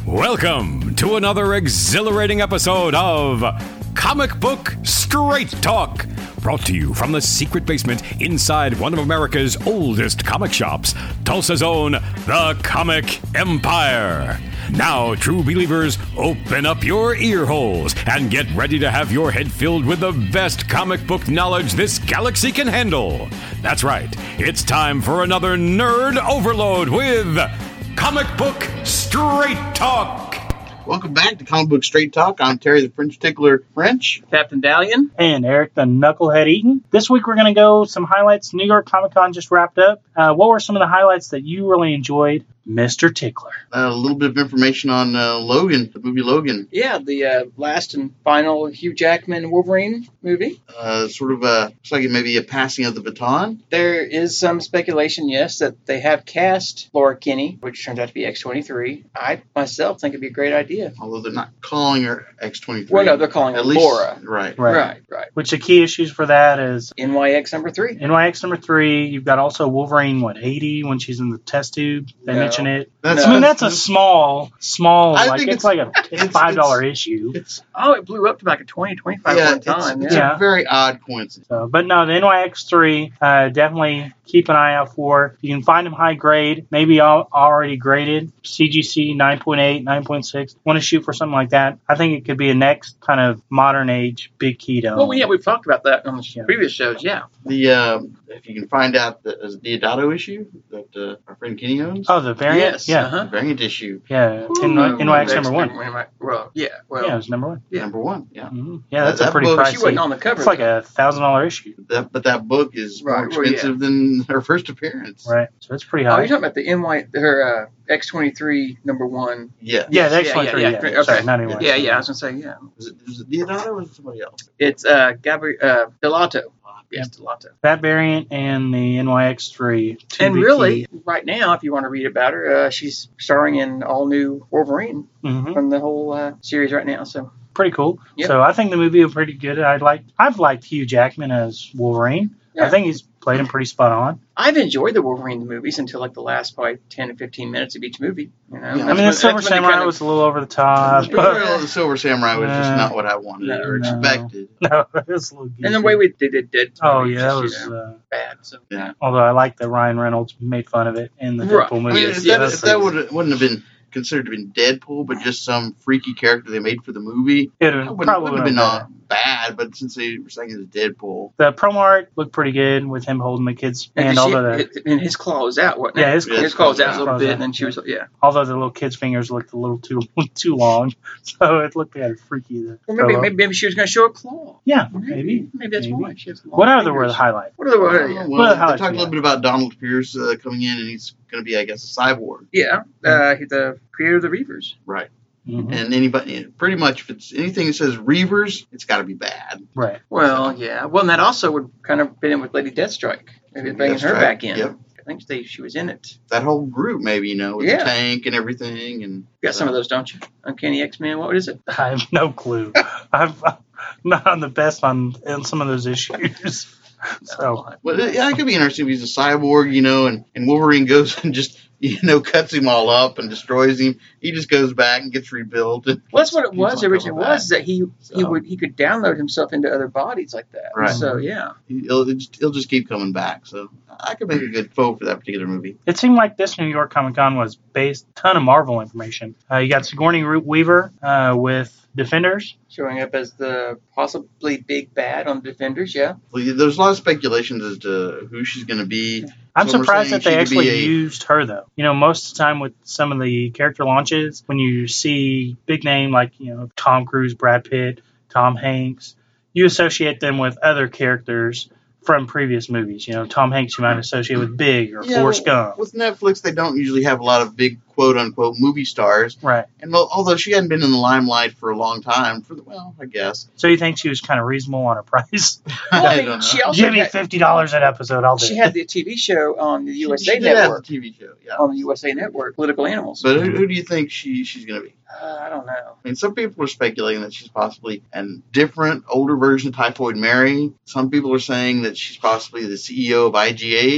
Welcome to another exhilarating episode of Comic Book Straight Talk, brought to you from the secret basement inside one of America's oldest comic shops, Tulsa's own The Comic Empire. Now, true believers, open up your ear holes and get ready to have your head filled with the best comic book knowledge this galaxy can handle. That's right, it's time for another nerd overload with Comic Book Straight Talk. Welcome back to Comic Book Straight Talk. I'm Terry the French Tickler French. Captain Dalian. And Eric the Knucklehead Eaton. This week we're going to go some highlights. New York Comic Con just wrapped up. What were some of the highlights that you really enjoyed, Mr. Tickler? A little bit of information on Logan, the movie Logan. Yeah, the last and final Hugh Jackman Wolverine movie. Looks like it may be a passing of the baton. There is some speculation, yes, that they have cast Laura Kinney, which turns out to be X-23. I, myself, think it'd be a great idea. Although they're not calling her X-23. Well, no, they're calling her Laura. Right. Which the key issues for that is NYX number 3. NYX number 3. You've got also Wolverine, 80 when she's in the test tube. They mention it. That's a small. It's like a $5 issue. It blew up to like a 20, 25 one time. It's a very odd coincidence. But no, the NYX3, definitely keep an eye out for. You can find them high grade, maybe already graded. CGC 9.8, 9.6. Want to shoot for something like that. I think it could be a next kind of modern age big keto. Well, yeah, we've talked about that on the previous shows, yeah. If you can find out the Deodato issue that our friend Kenny owns. Oh, the variant? Yes. Yeah. The variant issue. Yeah. NYX number 1. Yeah, it was number 1. Yeah. Number 1, yeah. Mm-hmm. Yeah, that's a pretty book, pricey. She wasn't on the cover. It's like a $1,000 issue. But that book is more expensive than her first appearance. Right. So it's pretty Oh, high. you're talking about the her X-23 number 1. Yeah. Yeah, the X-23. Yeah. Okay. Sorry, not anymore. Yeah, I was going to say, yeah. Was it Deodato or was it somebody else? It's Gabriel Delato. Yes, Delato. That variant and the NYX3. And really, right now, if you want to read about her, she's starring in all new Wolverine from the whole series right now. So pretty cool. Yep. So I think the movie was pretty good. I've liked Hugh Jackman as Wolverine. Yeah. I think he's played him pretty spot on. I've enjoyed the Wolverine movies until like the last probably 10 to 15 minutes of each movie. You know? Yeah. The Silver Samurai was a little over the top. The Silver Samurai was just not what I wanted or expected. No, it was a little goofy. And the way they did Deadpool. Oh, yeah, that was bad. So. Yeah. Although I like that Ryan Reynolds made fun of it in the Deadpool movie. If that wouldn't have been considered to be Deadpool, but just some freaky character they made for the movie, it wouldn't have been bad, but since they were saying it's Deadpool. The promo art looked pretty good with him holding the kids. And his claw was out, wasn't it? Yeah, his claw was out a little bit, and then she was, Although the little kid's fingers looked a little too long, so it looked kind of freaky. Well, maybe she was going to show a claw. Yeah, maybe. Maybe that's why she has long What other fingers. were the highlights? What other They talked a little bit about Donald Pierce coming in, and he's going to be, I guess, a cyborg. Yeah, he's the creator of the Reavers. Right. Mm-hmm. And anybody, pretty much, if it's anything that says Reavers, it's got to be bad. Right. Well, yeah. Well, and that also would kind of fit in with Lady Deathstrike. Maybe bringing her back in. Yep. I think she was in it. That whole group, maybe, with the tank and everything. And you got some of those, don't you? Uncanny X-Men. What is it? I have no clue. I'm not on the best on some of those issues. So, it could be interesting if he's a cyborg, and Wolverine goes and just, cuts him all up and destroys him. He just goes back and gets rebuilt. Well, that's what it was originally. Was that he could download himself into other bodies like that. Right. So yeah, he'll just keep coming back. So I could make a good foe for that particular movie. It seemed like this New York Comic Con was based a ton of Marvel information. You got Sigourney Weaver with Defenders. Showing up as the possibly big bad on Defenders, yeah. Well, there's a lot of speculations as to who she's going to be. I'm surprised that they actually used her, though. Most of the time with some of the character launches, when you see big name like, Tom Cruise, Brad Pitt, Tom Hanks, you associate them with other characters from previous movies. Tom Hanks you might associate with Big or Forrest Gump. With Netflix, they don't usually have a lot of big quote-unquote movie stars. Right. And although she hadn't been in the limelight for a long time, I guess. So you think she was kind of reasonable on her price? Well, she also give me $50 an episode, I'll do it. She had the TV show on the USA Network. Network. Have the TV show, yeah. On the USA Network, Political Animals. But who do you think she's going to be? I don't know. I mean, some people are speculating that she's possibly a different, older version of Typhoid Mary. Some people are saying that she's possibly the CEO of IGH.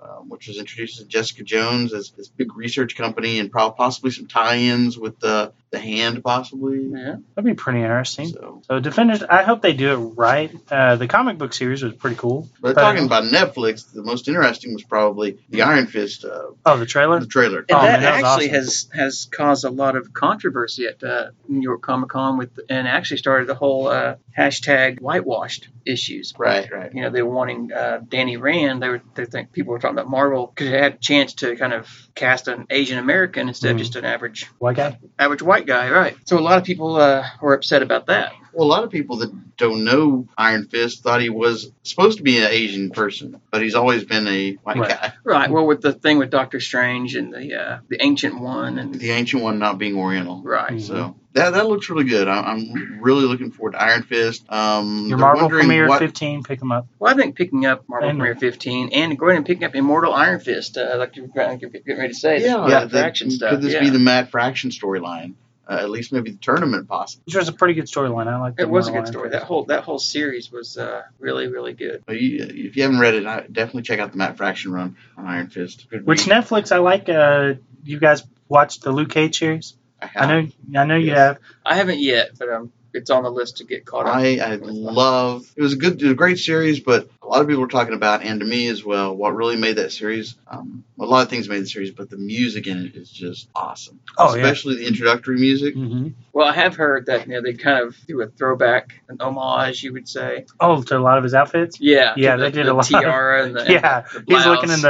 which was introduced as Jessica Jones as this big research company, and possibly some tie-ins with the Hand, possibly. Yeah, that'd be pretty interesting. So Defenders, I hope they do it right. The comic book series was pretty cool. But talking about Netflix, the most interesting was probably the Iron Fist. The trailer? The trailer. And that actually awesome. has caused a lot of controversy at New York Comic Con and actually started the whole hashtag whitewashed issues. Right. You know, they were wanting Danny Rand. They think people were talking about Marvel because they had a chance to kind of cast an Asian American instead of just an average white guy. Average white guy, right? So a lot of people were upset about that. Well, a lot of people that don't know Iron Fist thought he was supposed to be an Asian person, but he's always been a white guy. Right. Well, with the thing with Doctor Strange and the Ancient One and the Ancient One not being Oriental. Right. So that looks really good. I'm really looking forward to Iron Fist. Your Marvel Premiere 15, pick them up. Well, I think picking up Marvel Premiere 15 and going and picking up Immortal Iron Fist, like you're getting ready to say. Yeah, Fraction stuff. Could this be the Matt Fraction storyline? At least maybe the tournament, possibly. Which was a pretty good storyline. I like. It was a good story. That whole series was really, really good. If you haven't read it, definitely check out the Matt Fraction run on Iron Fist. Which Netflix I like. You guys watched the Luke Cage series? I know you have. I haven't yet, but it's on the list to get caught up. I love. It was a great series, but a lot of people were talking about, and to me as well, what really made that series. A lot of things made the series, but the music in it is just awesome. Especially the introductory music. Mm-hmm. Well, I have heard that they kind of do a throwback, an homage, you would say. Oh, to a lot of his outfits. Yeah, they did a lot. Tiara and the he's looking in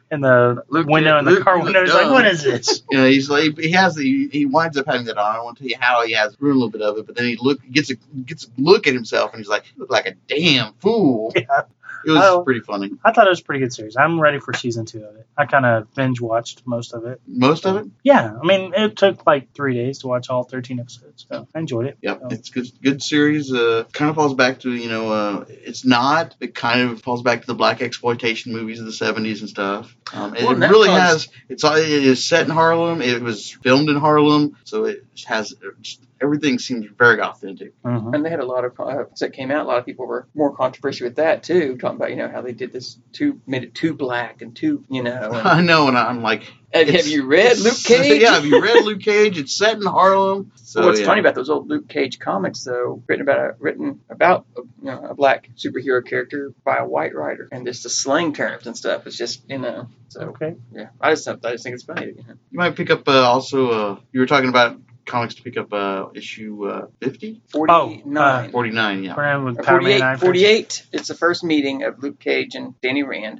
the window in the car window. He's like, what is this? He's like, he winds up having that on. I won't tell you how he has ruined a little bit of it, but then he gets a look at himself and he's like, you look like a damn fool. Yeah. It was pretty funny. I thought it was a pretty good series. I'm ready for season 2 of it. I kind of binge watched most of it. Most of it? Yeah. I mean, it took like 3 days to watch all 13 episodes. So I enjoyed it. Yep. It's good series. Kind of falls back to, it's not. It kind of falls back to the black exploitation movies of the 70s and stuff. It really has. It is set in Harlem. It was filmed in Harlem. So it has. Everything seems very authentic. Mm-hmm. And they had a lot of that came out. A lot of people were more controversial with that too, talking about how they did this made it too black and too And I know, and I'm like, have you read Luke Cage? Yeah, have you read Luke Cage? It's set in Harlem. So what's funny about those old Luke Cage comics, though, written about a black superhero character by a white writer, and just the slang terms and stuff is just So okay, yeah, I just think it's funny. You might pick up also. You were talking about comics to pick up issue 50? 49. 49, yeah. 48. It's the first meeting of Luke Cage and Danny Rand.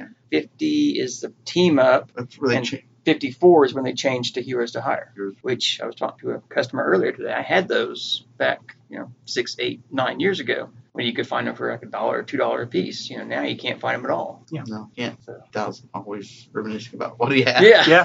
50 is the team up. That's where they 54 is when they changed to Heroes to Hire, which I was talking to a customer earlier today. I had those back, 6, 8, 9 years ago when you could find them for like $1 or $2 a piece. Now you can't find them at all. Yeah. No, can't. So that was always reminiscing about what he had. Yeah.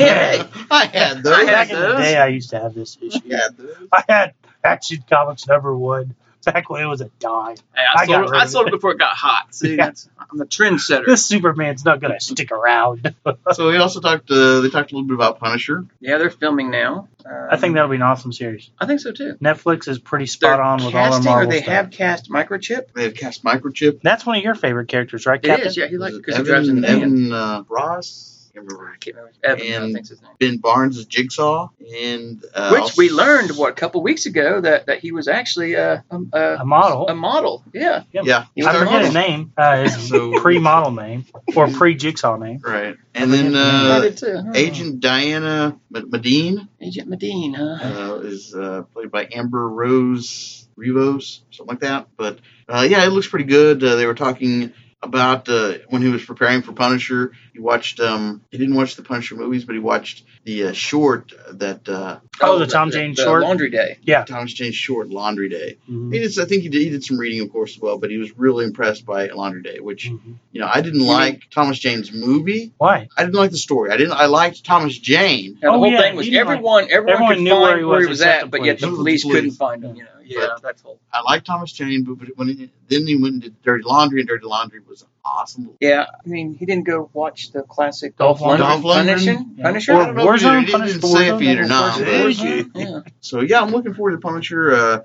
I had those. Back in the day, I used to have this issue. I had Action Comics #1. Back when it was a dime. Hey, I sold it before it got hot. See, I'm the trendsetter. This Superman's not going to stick around. So we also talked. They talked a little bit about Punisher. Yeah, they're filming now. I think that'll be an awesome series. I think so too. Netflix is pretty spot on with all their Marvel stuff. Have cast Microchip. They have cast Microchip. That's one of your favorite characters, right, Captain? It is. Yeah, he likes it because he drives in the Evan Ross. I can't remember. Evan, I think's his name. Ben Barnes is Jigsaw, and which we learned a couple weeks ago that he was actually a model. A model, yeah. Yeah. I forget his name. His pre-model name or pre-Jigsaw name. Right, and then I did too. Agent Diana Medine. Agent Medine, is played by Amber Rose Rivos, something like that. But it looks pretty good. They were talking about when he was preparing for Punisher. He watched he didn't watch the Punisher movies, but he watched the short that the Tom Jane short Laundry Day. Yeah, Thomas Jane short Laundry Day. Mm-hmm. I think he did some reading, of course, as well, but he was really impressed by Laundry Day, which I didn't like Thomas Jane's movie. Why? I didn't like the story. I liked Thomas Jane. Now, the whole thing was everyone could knew find where he was at, but yet the police couldn't find him. That's whole. I like Thomas Jane, but then he went into Dirty Laundry, and Dirty Laundry was awesome. Yeah, I mean, he didn't go watch the classic Dolph Lundgren Punisher. Or Warzone. He didn't say if he did or not. Yeah. So I'm looking forward to Punisher.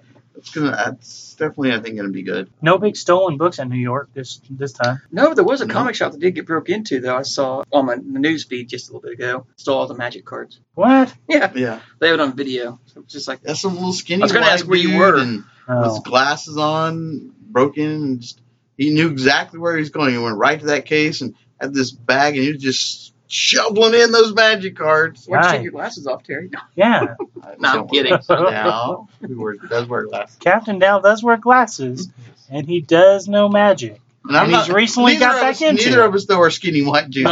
That's definitely, I think, going to be good. No big stolen books in New York this time. No, there was a comic shop that did get broke into, though. I saw on the news feed just a little bit ago. Stole all the Magic cards. What? Yeah. Yeah. They have it on video. So it's just like that's some little skinny. I was going to ask where you were. And with glasses on, broke in, and he knew exactly where he was going. He went right to that case and had this bag, and he was just shoveling in those Magic cards. Why don't you take your glasses off, Terry? No. Yeah. No, I'm kidding. Dow does wear glasses. Captain Dow does wear glasses, and he does know magic. And he's recently got back into it. Neither of us, though, are skinny white dudes.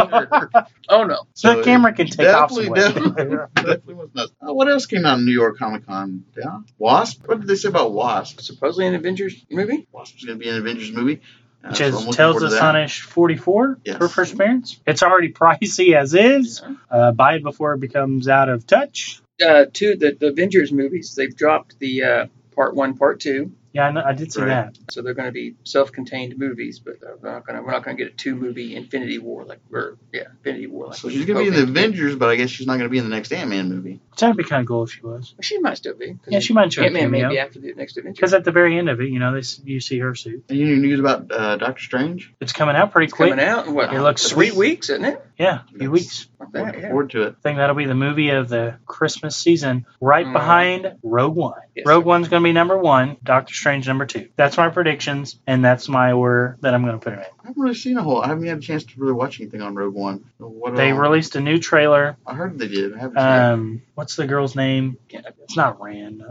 Oh, no. So the camera can take off some weight. Definitely was nuts. What else came out in New York Comic Con? Yeah. Wasp? What did they say about Wasp? Supposedly an Avengers movie? Wasp is going to be an Avengers movie. Which is Tales of Astonish 44 for first appearance. It's already pricey as is. Yeah. Buy it before it becomes out of touch. The Avengers movies, they've dropped the Part 1, Part 2. Yeah, I did see that. So they're going to be self-contained movies, but we're not going to get a 2-movie Infinity War Infinity War. So she's going to be in the Avengers, but I guess she's not going to be in the next Ant-Man movie. That'd be kind of cool if she was. Well, she might still be. Yeah, she might show Ant-Man maybe after the next Avengers. Because at the very end of it, you see her suit. And any news about Doctor Strange? It's coming out pretty quick. Coming out in what? It looks 3 weeks, isn't it? Yeah, a few weeks. Looking forward to it. I think that'll be the movie of the Christmas season, right behind Rogue One. Yes, Rogue One's going to be number 1, Doctor Strange number 2. That's my predictions, and that's my order that I'm going to put it in. I haven't really seen I haven't had a chance to really watch anything on Rogue One. They released a new trailer. I heard they did. I haven't seen it. What's the girl's name? It's not Rand.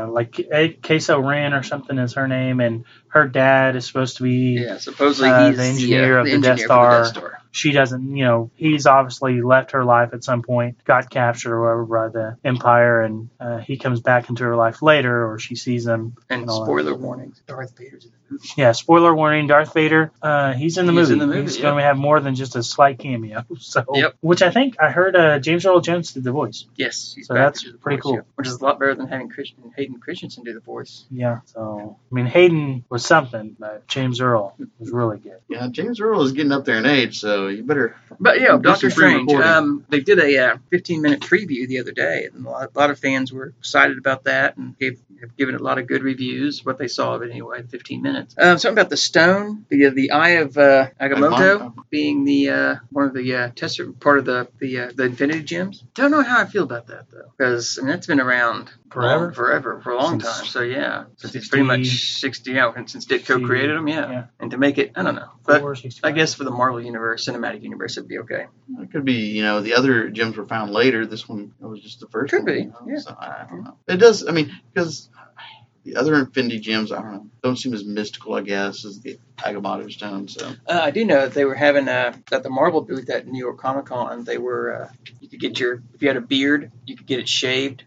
Queso Rand or something is her name, and her dad is supposed to be supposedly he's the engineer of the Death Star. She doesn't, he's obviously left her life at some point, got captured or whatever by the Empire, and he comes back into her life later, or she sees him. And spoiler warnings, Darth Vader's in the movie. Yeah, spoiler warning, Darth Vader, he's in the movie. He's going to have more than just a slight cameo. So, which I think I heard James Earl Jones did the voice. Yes, he's so that's pretty cool. Which is a lot better than having Hayden Christensen do the voice. Yeah, so Hayden was something, but James Earl was really good. Yeah, James Earl is getting up there in age, so you better. But Doctor Strange. They did a 15-minute preview the other day, and a lot of fans were excited about that, and have given it a lot of good reviews. What they saw of it anyway, 15 minutes. Something about the stone, the Eye of Agamotto being the one of the part of the Infinity Gems. Don't know how I feel about that though, because that's been around forever, for a long time. So since it's pretty much 60, since Ditko created them, and to make it, I don't know, but I guess for the Marvel universe, cinematic universe, it'd be okay. It could be, the other gems were found later. This one was just the first one. Could be, So I don't know. It does, because the other Infinity Gems, I don't know, don't seem as mystical, I guess, as the Agamotto Stone. So I do know that they were having at the Marvel booth at New York Comic Con. They were you could get if you had a beard, you could get it shaved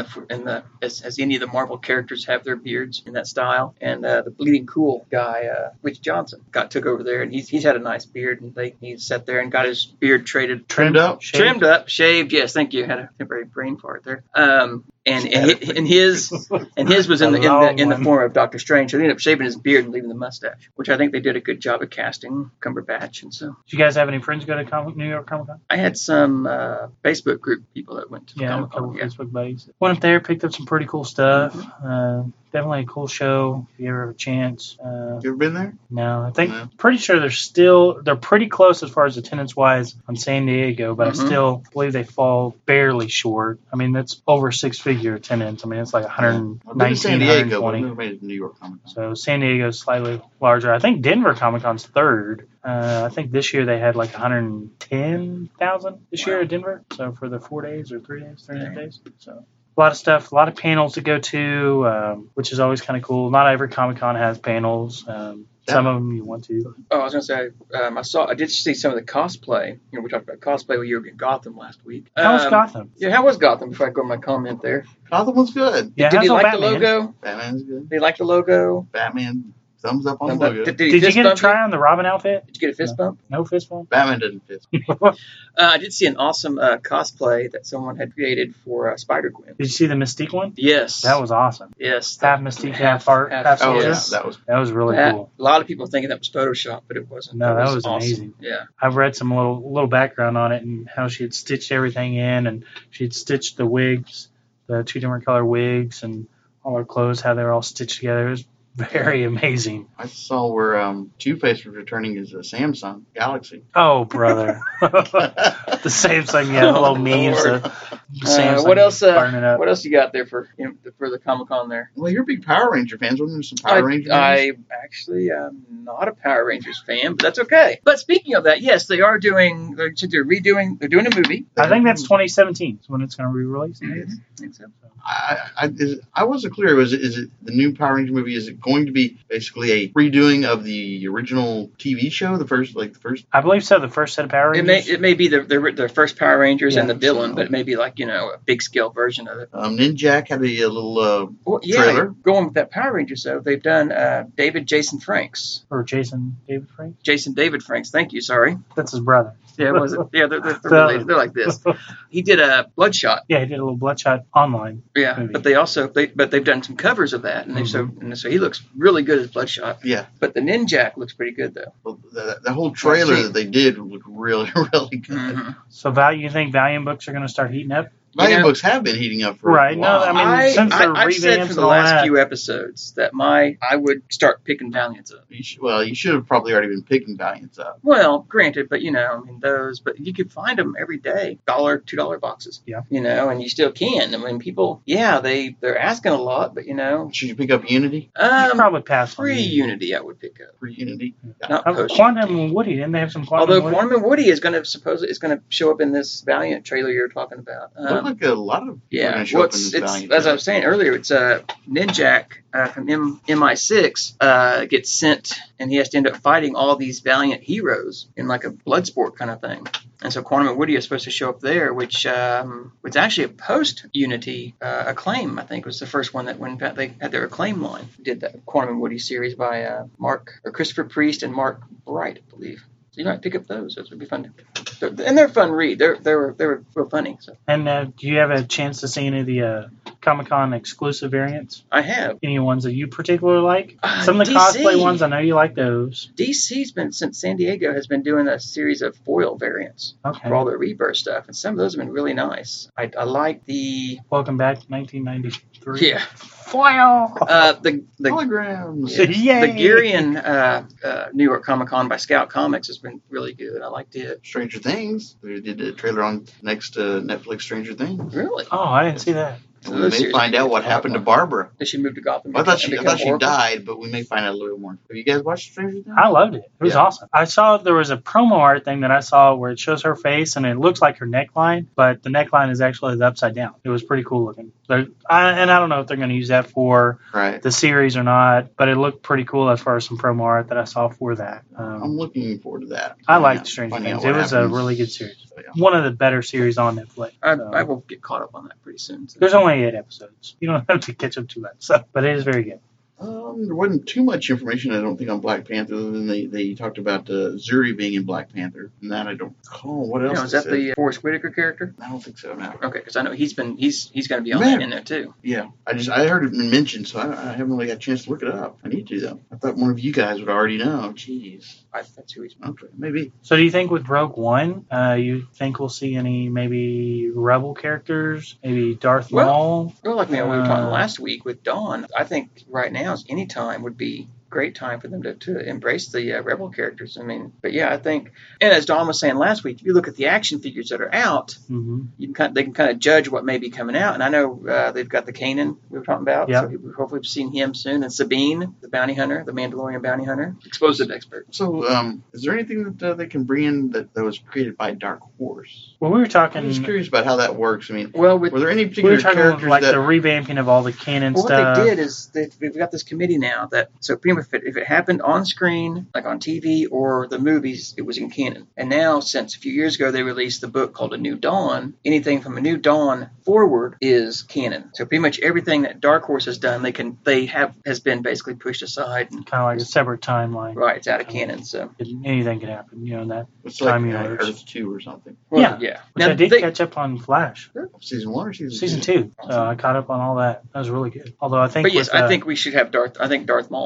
as any of the Marvel characters have their beards in that style. And the Bleeding Cool guy, Rich Johnson, took over there, and he's had a nice beard, and he sat there and got his beard trimmed up, shaved. Yes, thank you. Had a temporary brain fart there. And his was in the form of Doctor Strange. So they ended up shaving his beard and leaving the mustache, which I think they did a good job of casting Cumberbatch. And so, did you guys have any friends go to New York Comic Con? I had some Facebook group people that went to Comic Con. A couple Facebook buddies. Went up there, picked up some pretty cool stuff. Mm-hmm. Definitely a cool show if you ever have a chance. You ever been there? No, I think pretty sure they're pretty close as far as attendance wise on San Diego, but I still believe they fall barely short. That's over 6-figure attendance. It's like 119, San Diego, 120. But made it to New York Comic Con. So San Diego's slightly larger. I think Denver Comic Con's third. I think this year they had like 110,000 this year at Denver. So for the 4 days or 3 days, 3.5 days. So a lot of stuff, a lot of panels to go to, which is always kind of cool. Not every Comic Con has panels. Some of them you want to. Oh, I was going to say, I did see some of the cosplay. We talked about cosplay with Jurgen Gotham last week. How was Gotham? Yeah, how was Gotham? Before I go to my comment there. Gotham was good. Yeah, did you like Batman. The logo? Batman's good. Did you like the logo? Batman. Thumbs up on the logo. Did you get a try on the Robin outfit? Did you get a fist bump? No fist bump? Batman didn't fist bump. I did see an awesome cosplay that someone had created for Spider-Gwen. Did you see the Mystique one? Yes. That was awesome. Yes. Half Mystique, half art, half soldier. Yeah, that was really cool. A lot of people thinking that was Photoshop, but it wasn't. No, that was awesome. Amazing. Yeah. I've read some little background on it and how she had stitched everything in, and she had stitched the wigs, the 2 different color wigs, and all her clothes, how they're all stitched together. It was very amazing. I saw where Two-Face was returning his Samsung Galaxy. Oh, brother. The Samsung, the little memes of Samsung what else? burning up. What else you got there for the Comic-Con there? Well, you're a big Power Ranger fans. Wasn't there some Power Ranger movies? I actually am not a Power Rangers fan, but that's okay. But speaking of that, yes, they're doing a movie. I think that's 2017 is when it's going to be released. Mm-hmm. I think so. I wasn't clear. Is it the new Power Ranger movie? Is it going to be basically a redoing of the original TV show? The first. I believe so. The first set of Power Rangers. It may be the first Power Rangers and the villain, but it may be like a big scale version of it. Ninjak had a little trailer. Going with that Power Rangers though, they've done Jason Franks. Or Jason David Franks. Jason David Franks. Thank you. Sorry. That's his brother. Yeah, was it? Yeah, they're related. They're like this. He did a Bloodshot. Yeah, he did a little Bloodshot online. Yeah, movie. But they've done some covers of that, and so he looks really good as Bloodshot. Yeah. But the Ninjak looks pretty good though. Well, the whole trailer that they did looked really, really good. Mm-hmm. So, you think Valiant books are going to start heating up? Valiant books have been heating up for a while. No, I mean, since they're I've said for the last few episodes that I would start picking Valiants up. You should have probably already been picking Valiants up. Well, granted, but but you could find them every day, $1, $2 boxes. Yeah. And you still can. I mean, people, they're asking a lot, but Should you pick up Unity? Probably pass free Unity. I would pick up free Unity. Not post Quantum and Woody. Didn't they have some Quantum? Although Quantum and Woody is going to show up in this Valiant trailer you're talking about. Like a lot of as I was saying earlier, it's Ninjak from MI6 gets sent, and he has to end up fighting all these Valiant heroes in like a blood sport kind of thing. And so Quantum and Woody is supposed to show up there, which was actually a post-Unity Acclaim. I think was the first one that when they had their Acclaim line did that Quantum and Woody series by Christopher Priest and Mark Bright, I believe. So you might pick up those. Those would be fun. And they're fun read. They were real funny. So. And do you have a chance to see any of the Comic-Con exclusive variants? I have. Any ones that you particularly like? Some of the DC cosplay ones, I know you like those. DC's been, since San Diego, has been doing a series of foil variants for all their Rebirth stuff. And some of those have been really nice. I like the... Welcome back to 1993. Yeah. Foil! The holograms. Yeah, the Gurion New York Comic-Con by Scout Comics has been really good. I liked it. Stranger Things. They did a trailer on next Netflix Stranger Things. Really? Oh, I didn't see that. And we may find out what happened to Barbara. Did she move to Gotham? I thought she died, but we may find out a little more. Have you guys watched Stranger Things? I loved it. It was awesome. I saw there was a promo art thing that I saw where it shows her face and it looks like her neckline, but the neckline is actually the upside down. It was pretty cool looking. I don't know if they're going to use that for the series or not, but it looked pretty cool as far as some promo art that I saw for that. I'm looking forward to that. I liked Stranger Things. It was a really good series. So, one of the better series on Netflix. I will get caught up on that pretty soon. So. There's only 8 episodes. You don't have to catch up too much, but it is very good. There wasn't too much information, I don't think, on Black Panther. Other than they talked about Zuri being in Black Panther, and that I don't recall. What else? Is that the Forrest Whitaker character? I don't think so. No. Okay, because I know he's going to be on that in there too. Yeah, I heard it mentioned, so I haven't really got a chance to look it up. I need to though. I thought one of you guys would already know. Jeez. That's who he's. Okay, maybe. So do you think with Rogue One, you think we'll see any maybe Rebel characters, maybe Darth Maul? Well, like we were talking last week with Dawn, I think right now is any time would be great time for them to embrace the Rebel characters. I mean, but yeah, I think, and as Don was saying last week, if you look at the action figures that are out, they can kind of judge what may be coming out. And I know they've got the Kanan we were talking about, so hopefully we've seen him soon. And Sabine, the bounty hunter, the Mandalorian bounty hunter, explosive expert. So, is there anything that they can bring in that was created by Dark Horse? Well, we were talking. I'm just curious about how that works. I mean, were there any particular characters like the revamping of all the canon stuff? What they did is we've got this committee now that so pretty much if it happened on screen, like on TV or the movies, it was in canon. And now, since a few years ago, they released the book called A New Dawn. Anything from A New Dawn forward is canon. So pretty much everything that Dark Horse has done, has been basically pushed aside. And kind of like a separate timeline. Right, it's out of canon. So anything could happen, in that it's time like universe. Earth 2 or something. Well, yeah. Which I did catch up on Flash. Season 1 or season 2? Season 2. So I caught up on all that. That was really good. Although I think. But yes, I think we should have Darth Maul. Darth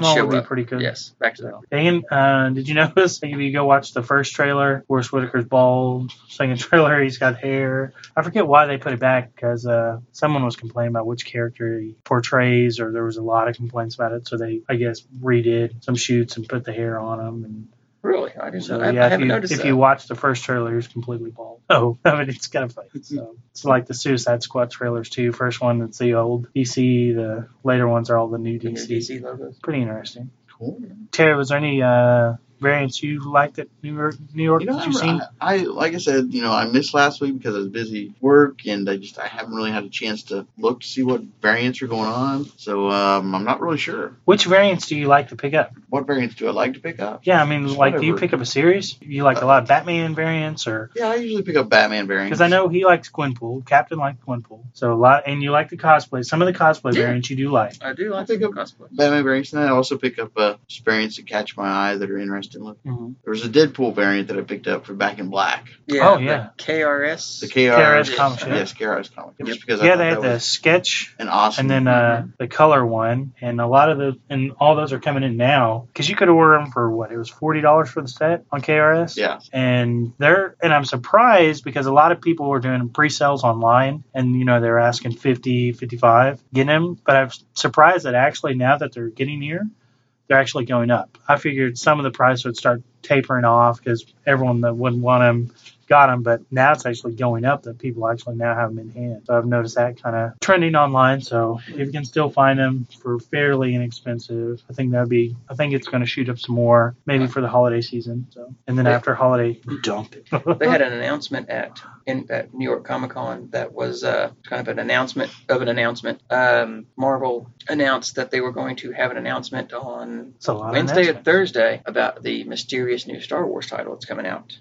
one would be pretty good. Yes, back to that. And did you notice, if you go watch the first trailer, Forrest Whitaker's bald. Second trailer, he's got hair. I forget why they put it back, because someone was complaining about which character he portrays, or there was a lot of complaints about it, so they, I guess, redid some shoots and put the hair on him. And really? I didn't know. I haven't noticed that. If you watch the first trailer, he's completely bald. Oh, I mean, it's kind of funny. So it's like the Suicide Squad trailers, too. First one, it's the old DC. The later ones are all the new DC logos. Pretty interesting. Cool. Terry, was there any variants you liked at New York that you've seen? I like I said, I missed last week because I was busy at work, and I haven't really had a chance to look to see what variants are going on. So I'm not really sure. Which variants do you like to pick up? What variants do I like to pick up? Yeah, I mean, do you pick up a series? You like a lot of Batman variants, or? Yeah, I usually pick up Batman variants. Because I know he likes Gwenpool. Captain likes Gwenpool. So a lot, and you like the cosplay. Some of the cosplay variants you do like. I do like cosplay. Batman variants, and I also pick up variants that catch my eye that are interesting looking. Mm-hmm. There was a Deadpool variant that I picked up for Back in Black. Yeah. Oh, yeah. The KRS. The KRS comic. Yes, KRS comic. Yep. Just because they had the sketch. And awesome. And then the color one. And a lot of and all those are coming in now. Because you could order them for, it was $40 for the set on KRS? Yeah. And I'm surprised because a lot of people were doing pre-sales online. And, they're asking $50, $55 getting them. But I'm surprised that actually now that they're getting here, they're actually going up. I figured some of the price would start tapering off because everyone that wouldn't want them got them, but now it's actually going up that people actually now have them in hand. So I've noticed that kind of trending online. So if you can still find them for fairly inexpensive, I think it's going to shoot up some more, maybe for the holiday season. So, and then after holiday, dump it. They had an announcement at New York Comic Con that was kind of an announcement of an announcement. Marvel announced that they were going to have an announcement on Wednesday or Thursday about the mysterious new Star Wars title that's coming out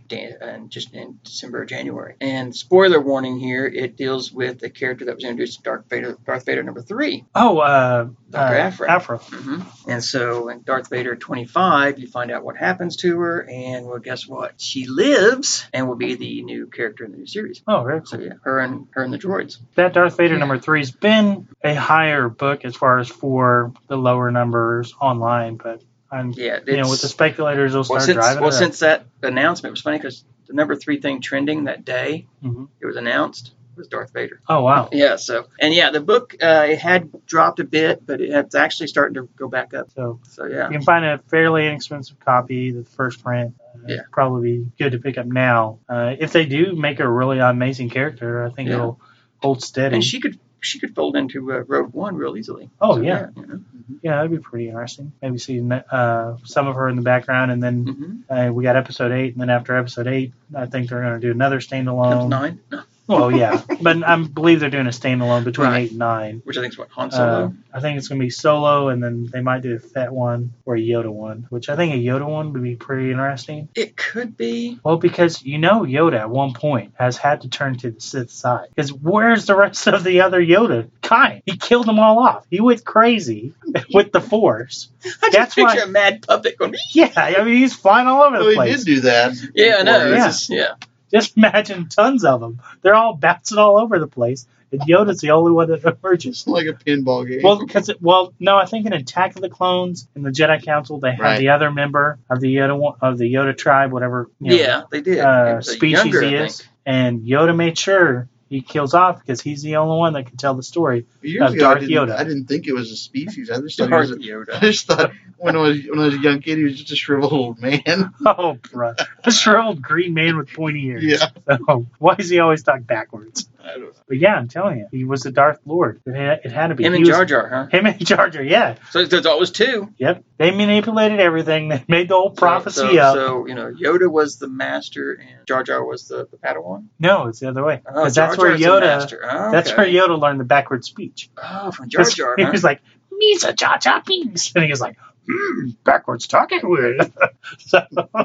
just in December or January. And spoiler warning here, it deals with the character that was introduced in Darth Vader number 3. Oh, Dr. Aphra. Mm-hmm. And so in Darth Vader 25, you find out what happens to her, and well, guess what? She lives and will be the new character in the new series. Oh, very cool. So yeah, her and the droids. That Darth Vader number 3 has been a higher book as far as for the lower numbers online, but with the speculators, they'll start driving it up. Since that announcement, it was funny because the number 3 thing trending that day, it was announced, was Darth Vader. Oh, wow. Yeah, the book, it had dropped a bit, but it's actually starting to go back up. So yeah. You can find a fairly inexpensive copy, the first print. Probably be good to pick up now. If they do make a really amazing character, I think it'll hold steady. And she could fold into Rogue One real easily. Oh, yeah. Yeah, that'd be pretty interesting. Maybe see some of her in the background, and then we got episode 8, and then after episode 8, I think they're going to do another standalone. 9? No. Well, yeah, but I believe they're doing a standalone between 8 and 9. Which I think is what, Han Solo? I think it's going to be Solo, and then they might do a Fett one or a Yoda one, which I think a Yoda one would be pretty interesting. It could be. Well, because Yoda at one point has had to turn to the Sith side. Because where's the rest of the other Yoda kind? He killed them all off. He went crazy with the Force. I just picture a mad puppet going. Yeah, I mean he's flying all over the place. He did do that. Yeah, I know. Just imagine tons of them. They're all bouncing all over the place. And Yoda's the only one that emerges. Like a pinball game. Well, no, I think in Attack of the Clones in the Jedi Council they had the other member of the Yoda tribe, whatever. They did. Species he is, and Yoda made sure he kills off because he's the only one that can tell the story of Darth Yoda. I didn't think it was a species. I just thought when I was a young kid, he was just a shriveled old man. Oh, bro. A shriveled green man with pointy ears. Yeah. So, why does he always talk backwards? I don't know. But yeah, I'm telling you, he was the Darth Lord. It had to be. Him and Jar Jar, huh? Him and Jar Jar, yeah. So there's always 2. Yep. They manipulated everything. They made the whole prophecy up. So, Yoda was the master and Jar Jar was the Padawan? No, it's the other way. Because that's where Yoda. That's where Yoda learned the backward speech. Oh, from Jar Jar. He was like, "Misa Jar Jar Binks," and he was like, backwards talking word. So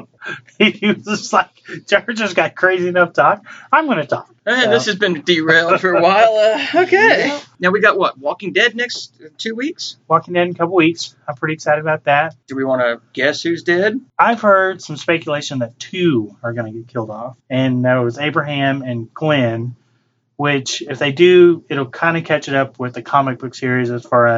he was just like, Jar Jar's got crazy enough talk. I'm going to talk. This has been derailed for a while. Okay. Yeah. Now we got what? Walking Dead next 2 weeks? Walking Dead in a couple weeks. I'm pretty excited about that. Do we want to guess who's dead? I've heard some speculation that 2 are going to get killed off. And that was Abraham and Glenn, which if they do, it'll kind of catch it up with the comic book series as far as,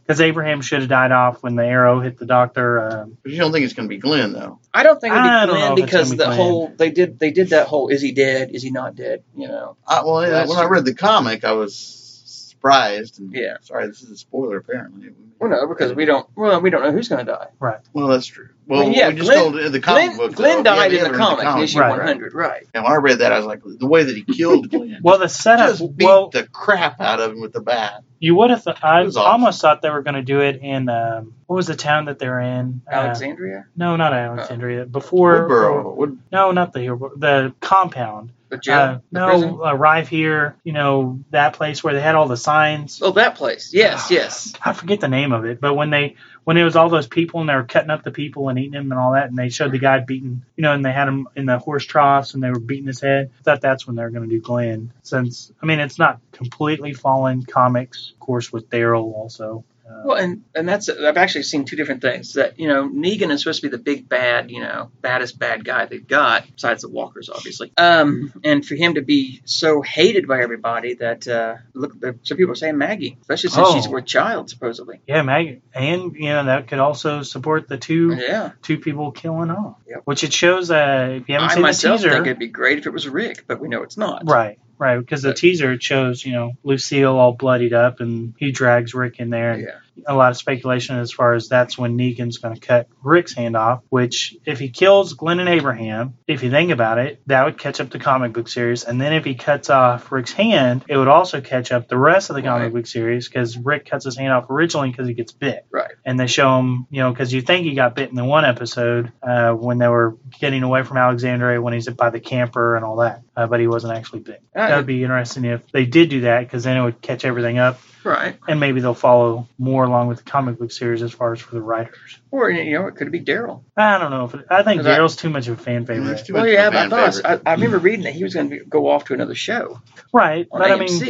Because Abraham should have died off when the arrow hit the doctor. But you don't think it's going to be Glenn, though? I don't think it'll be Glenn because the whole they did that whole is he dead? Is he not dead? You know. When I read the comic, I was surprised. And, yeah. Sorry, this is a spoiler apparently. Well, no, because we don't know who's going to die. Right. Well, that's true. Well, we just told in the comic book. Glenn died in the comic, issue 100, right? And when I read that, I was like, the way that he killed Glenn. Well, the setup just beat the crap out of him with the bat. You would have. I almost thought they were going to do it in what was the town that they're in? Alexandria? No, not Alexandria. Before. Woodboro. No, not the compound. The jail? Arrive here. You know that place where they had all the signs. Oh, that place. Yes. I forget the name of it, but when it was all those people and they were cutting up the people and eating them and all that, and they showed the guy beating, and they had him in the horse troughs and they were beating his head. I thought that's when they were going to do Glenn. Since it's not completely fallen comics, of course, with Daryl also. Well, and that's I've actually seen two different things. That Negan is supposed to be the big bad, baddest bad guy they've got, besides the Walkers, obviously. And for him to be so hated by everybody that some people are saying Maggie, especially since she's with child supposedly. Yeah, Maggie, and that could also support the two people killing off. Yep. Which it shows. If you haven't seen the teaser, I think it'd be great if it was Rick, but we know it's not. Right, because the teaser shows, Lucille all bloodied up, and he drags Rick in there. And a lot of speculation as far as that's when Negan's going to cut Rick's hand off, which if he kills Glenn and Abraham, if you think about it, that would catch up the comic book series. And then if he cuts off Rick's hand, it would also catch up the rest of the comic book series because Rick cuts his hand off originally because he gets bit. Right. And they show him, because you think he got bit in the one episode when they were getting away from Alexandria when he's by the camper and all that. But he wasn't actually bit. That would be interesting if they did do that because then it would catch everything up. Right. And maybe they'll follow more along with the comic book series as far as for the writers. Or, it could be Daryl. I don't know. I think Daryl's too much of a fan favorite. Well, yeah, but I remember reading that he was going to go off to another show. Right. On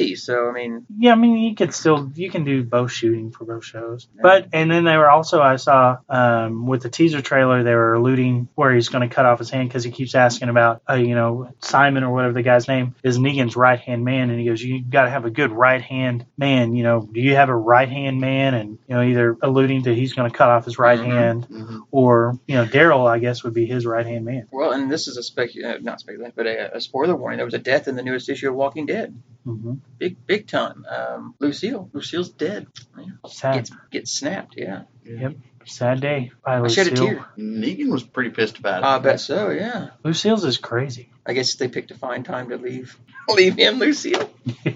AMC, Yeah, you can do both shooting for both shows. Yeah. And then they were also, I saw, with the teaser trailer, they were alluding where he's going to cut off his hand because he keeps asking about, Simon or whatever the guy's name is Negan's right-hand man. And he goes, you got to have a good right-hand man. Do you have a right-hand man? And, either alluding to he's going to cut off his right hand or, Daryl, I guess, would be his right-hand man. Well, and this is not speculation, but a spoiler warning. There was a death in the newest issue of Walking Dead. Mm-hmm. Big time. Lucille's dead. Sad. Gets snapped, yeah. Yep. Sad day. I shed a tear. Negan was pretty pissed about it. I bet so, yeah. Lucille's is crazy. I guess they picked a fine time to leave him, Lucille.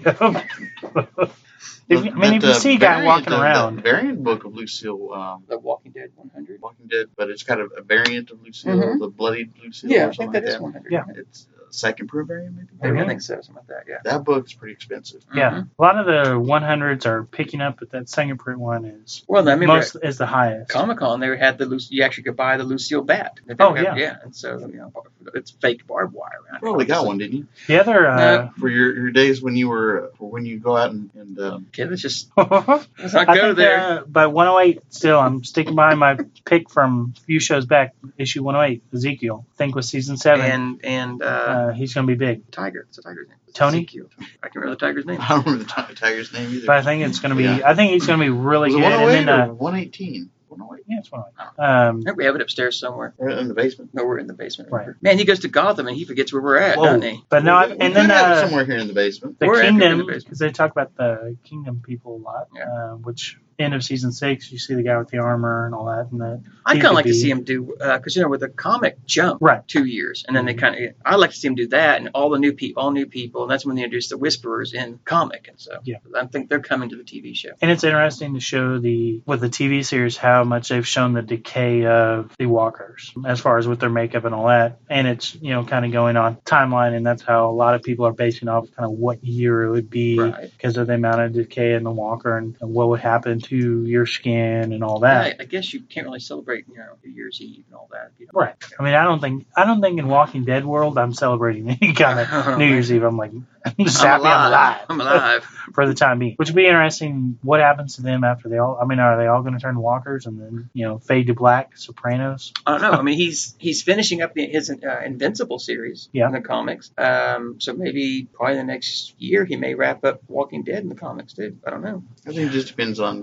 If you see a guy walking around. The variant book of Lucille. The Walking Dead 100. Walking Dead, but it's got a variant of Lucille, the bloodied Lucille. Yeah, I think that is 100. Yeah. It's second proof variant, maybe? Maybe I think so, something like that, yeah. That book's pretty expensive. Yeah. A lot of the 100s are picking up, but that second print one is is the highest. Comic-Con, they had you actually could buy the Lucille bat. Yeah, and so, it's fake barbed wire around it. Well, we got one, didn't you? The other... for your days when you go out and okay, let's not go there. By 108, still, I'm sticking by my pick from a few shows back, issue 108, Ezekiel. I think was season 7. And he's going to be big. Tiger. It's a tiger's name. Tony? Ezekiel. I can remember the tiger's name. I don't remember the tiger's name either. But I think it's going to be. Yeah. I think he's going to be really good. 108 and then 118. 108. Yeah, it's 108. We have it upstairs somewhere. We're in the basement. No, we're in the basement. Right. Man, he goes to Gotham and he forgets where we're at, doesn't he? But no, and then somewhere here in the basement. The Kingdom, because they talk about the Kingdom people a lot, which. End of season 6, you see the guy with the armor and all that. And I kind of like to see him do because with the comic jump 2 years, and then they I like to see him do that and all new people, and that's when they introduce the Whisperers in comic, and so I think they're coming to the TV show. And it's interesting to show with the TV series how much they've shown the decay of the Walkers as far as with their makeup and all that, and it's kind of going on timeline, and that's how a lot of people are basing off kind of what year it would be because of the amount of decay in the Walker and what would happen to your skin and all that. Yeah, I guess you can't really celebrate, New Year's Eve and all that. Right. I mean, I don't think in Walking Dead world I'm celebrating any kind of New Year's Eve. I'm like, I'm just happy I'm alive for the time being. Which would be interesting. What happens to them after they all? I mean, are they all going to turn walkers and then fade to black? Sopranos. I don't know. I mean, he's finishing up his Invincible series in the comics. So maybe probably the next year he may wrap up Walking Dead in the comics too. I don't know. I think it just depends on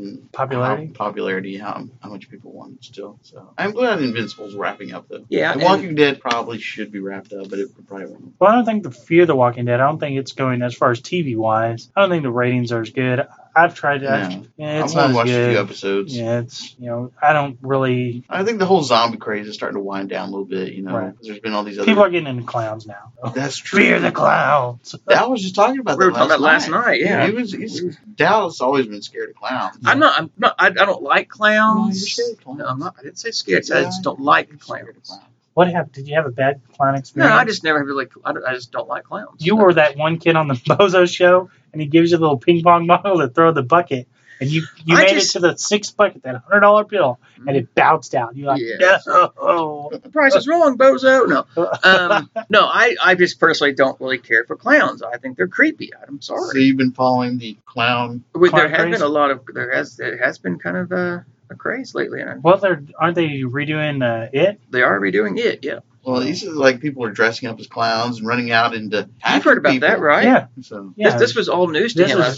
and popularity, how much people want it still. So I'm glad Invincible's wrapping up though. Yeah, and Walking Dead probably should be wrapped up, but it probably won't. Well, I don't think the Fear the Walking Dead. I don't think it's going as far as TV wise. I don't think the ratings are as good. I've tried it. It's not as watched good. a few episodes. Yeah, it's I don't really. I think the whole zombie craze is starting to wind down a little bit. Right. There's been all these other people are getting into clowns now. That's true. Fear the clowns. I was just talking about that. We were talking about last night. Yeah, Dallas always been scared of clowns. I'm not. I don't like clowns. No, you're scared of clowns. No, I'm not. I didn't say scared. I just don't like clowns. What happened? Did you have a bad clown experience? No, I just never really. I just don't like clowns. You were that one kid on the Bozo show, and he gives you a little ping pong ball to throw the bucket, and you made it to the sixth bucket, that $100 bill, and it bounced out. You're like, no. The price is wrong, Bozo. No, no. I just personally don't really care for clowns. I think they're creepy. I'm sorry. So you've been following the clown? There has been a lot of. There has been kind of a craze lately. Well, aren't they redoing it? They are redoing it, yeah. Well, these are like people are dressing up as clowns and running out into. You've heard about that, right? Yeah. So this was all news to him.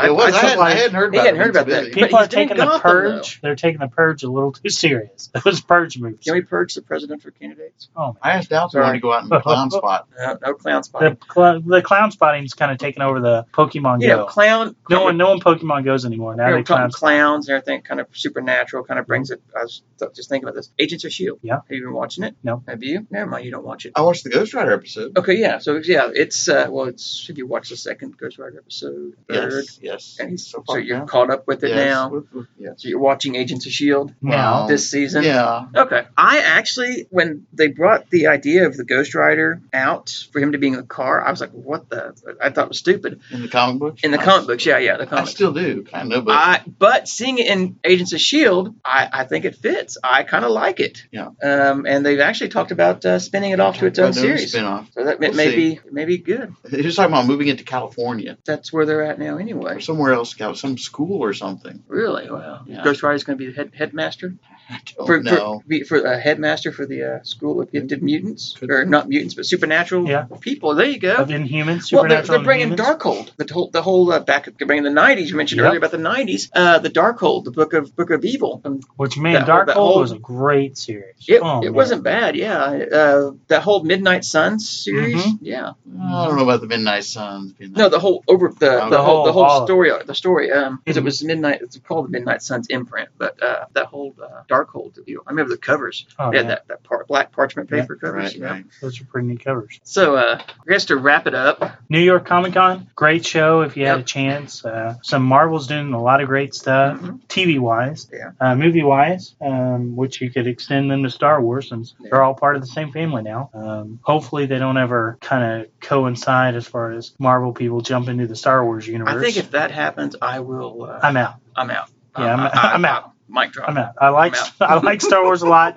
I hadn't heard about that. People are taking the Purge. They're taking the Purge a little too serious. Those Purge movies. Can we purge the presidential candidates? Oh, I asked Dalton to go out in the clown spot. No clown spotting. The clown spotting's kind of taking over the Pokemon Go. Clown. No one Pokemon Goes anymore. Now they clowns and everything, kind of supernatural, kind of brings it. I was just thinking about this. Agents of S.H.I.E.L.D. Yeah. Have you been watching it? No. Have you? Never mind. You don't watch it. I watched the Ghost Rider episode. Okay, yeah. So it's it's. Have you watched the second Ghost Rider episode? Third? Yes. And so you're caught up with it now. Yes. So you're watching Agents of S.H.I.E.L.D. now this season. Yeah. Okay. I actually, when they brought the idea of the Ghost Rider out for him to be in the car, I was like, what the? I thought it was stupid. In the comic books. In the comic books, yeah, the comics. I still do, kind of. But seeing it in Agents of S.H.I.E.L.D., I think it fits. I kind of like it. Yeah. And they've actually talked about spinning it off to its own series. Spin-off. So that may be good. They're just talking about moving it to California. That's where they're at now anyway. Or somewhere else, some school or something. Really? Well, yeah. Ghost Rider's going to be the headmaster? I don't know. For a headmaster for the School of Gifted Mutants. Or not mutants, but supernatural people. There you go. Of Inhumans, supernatural. Well, they're bringing Darkhold. The whole back, bringing the 90s. You mentioned earlier about the 90s. The Darkhold, the Book of Evil. Which, man, Darkhold was a great series. It wasn't bad, yeah. That whole Midnight Suns series, yeah. I don't know about the Midnight Suns. No, the whole whole story. The story. Because it was Midnight. It's called the Midnight Suns imprint, but that whole Darkhold. I remember the covers. They had that black parchment paper covers. Right. Those are pretty neat covers. So, I guess to wrap it up, New York Comic Con, great show if you had a chance. Some Marvel's doing a lot of great stuff, TV wise, movie wise, which you could extend them to Star Wars since they're all part of the same family now. Hopefully they don't ever kind of coincide as far as Marvel people jump into the Star Wars universe. I think if that happens, I will. I'm out. Yeah, I'm out. Mic drop. I'm out. I like Star Wars a lot.